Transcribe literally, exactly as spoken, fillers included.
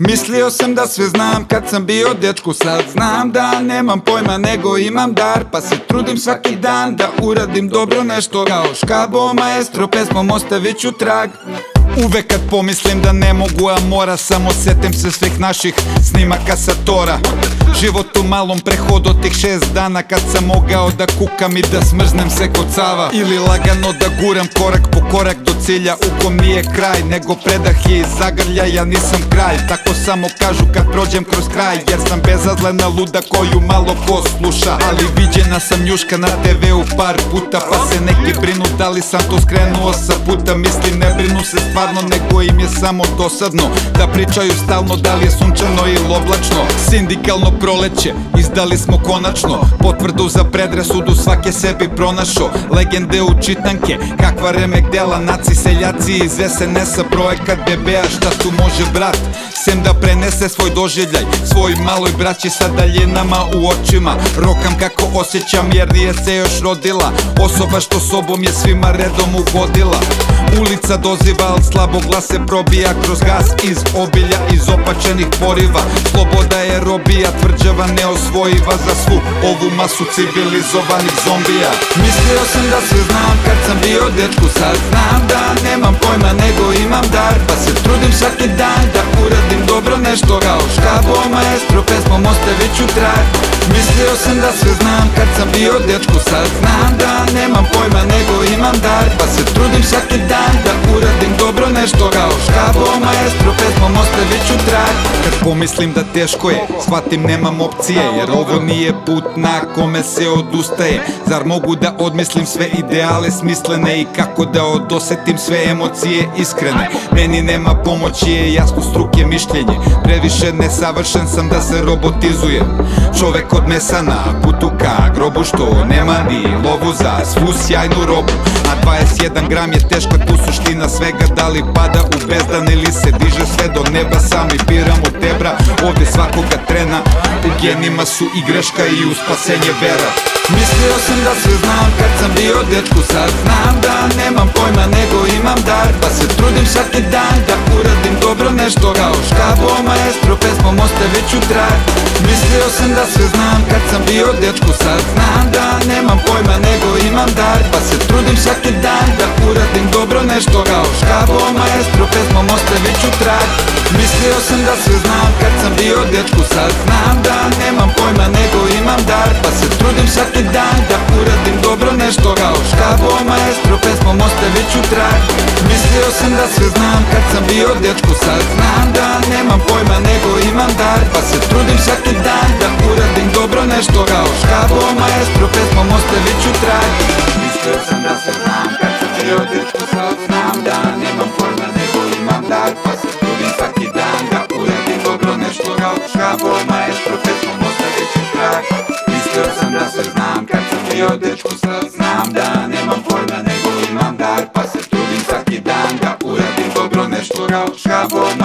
Mislio sam da sve znam kad sam bio dečko, sad znam da nemam pojma nego imam dar, pa se trudim svaki dan da uradim dobro nešto. Kao Škabo maestro pesmom ostavit ću trag. Uvek kad pomislim da ne mogu, a mora, samo setim se svih naših snimaka sa tora. Život u malom prehodu tih šest dana kad sam mogao da kukam i da smrznem se kod Sava, ili lagano da guram korak po korak do cilja u kom nije kraj, nego predah je iz zagrlja, ja nisam kraj. Tako samo kažu kad prođem kroz kraj, jer sam bezazlena luda koju malo ko sluša. Ali viđena sam njuška na te veu par puta, pa se neki brinu da li sam to skrenuo sa puta. Mislim ne brinu se stvarno, nego im je samo dosadno da pričaju stalno da li je sunčano ili oblačno. Sindikalno proleće, izdali smo konačno potvrdu za predrasudu, svake sebi pronašo. Legende u čitanke, kakva remek dela, naci seljaci iz es en es-a, projekat be be-a. Šta tu može brat, sem da prenese svoj doživljaj svoj maloj braći sa daljinama u očima. Rokam kako osjećam jer nije se još rodila osoba što sobom je svima redom ugodila. Ulica doziva, al slabo glas se probija kroz gas iz obilja, iz opačenih poriva. Sloboda je robija, tvrđava neosvojiva za svu ovu masu civilizovanih zombija. Mislio sam da sve znam kad sam bio dečko, sad znam da nemam pojma nego imam dar, pa se trudim svaki dan da uradim dobro nešto. Kao Škabo maestro pesmom ostavit ću trag. Mislio sam da sve znam kad sam bio dečko, sad znam da nemam pojma nego imam dar, pa se trudim svaki dan da uradim dobro nešto. Kao Škabo maestro pesmom ostavit ću trag. Kad pomislim da teško je, shvatim nemam opcije, jer ovo nije put na kome se odustaje. Zar mogu da odmislim sve ideale smislene i kako da odosetim sve emocije iskrene? Meni nema pomoći, je jasno struke mišljenje, previše nesavršen sam da se robotizujem. Čovek od mesa na putu ka grobu, što nema ni lovu za svu sjajnu robu. A dvadeset jedan gram je teška tu suština svega, da li pada u bezdan ili se diže sve do neba. Sami biramo tebra, ovde svakoga trena, u genima su i greška i u spasenje vera. Mislio sam da sve znam kad sam bio dečko, sad znam da nemam pojma nego imam dar, pa se trudim svaki dan da uradim dobro nešto. Kao Škabo maestro pesmom ostavit ću trag. Mislio sam da sve znam kad sam bio dečko, sad znam da nemam pojma nego imam dar, pa se trudim svaki dan da uradim dobro nešto. Kao Škabo maestro pesmom ostavit ću trag. Mislio sam da sve znam kad sam bio dečko, sad znam da nemam pojma nego imam dar, pa se trudim svaki dan da uradim dobro nešto. Kao Škabo maestro pesmom ostavit ću trag. Mislio sam da sve znam kad sam bio dečko, sad znam da nemam pojma nego imam dar, pa se trudim svaki dan da uradim dobro nešto. Kao Škabo maestro pesmom ostavit ću trag. Mislio sam da sve znam kad sam bio dečko, sad znam da nemam pojma nego imam dar, pa se trudim svaki dan da uradim dobro nešto. Kao Škabo maestro pesmom ostavit ću trag. Mislio sam da sve znam kad sam bio dečko, sad znam da nemam pojma nego imam dar, pa se trudim svaki dan da uradim dobro nešto. Kao Škabo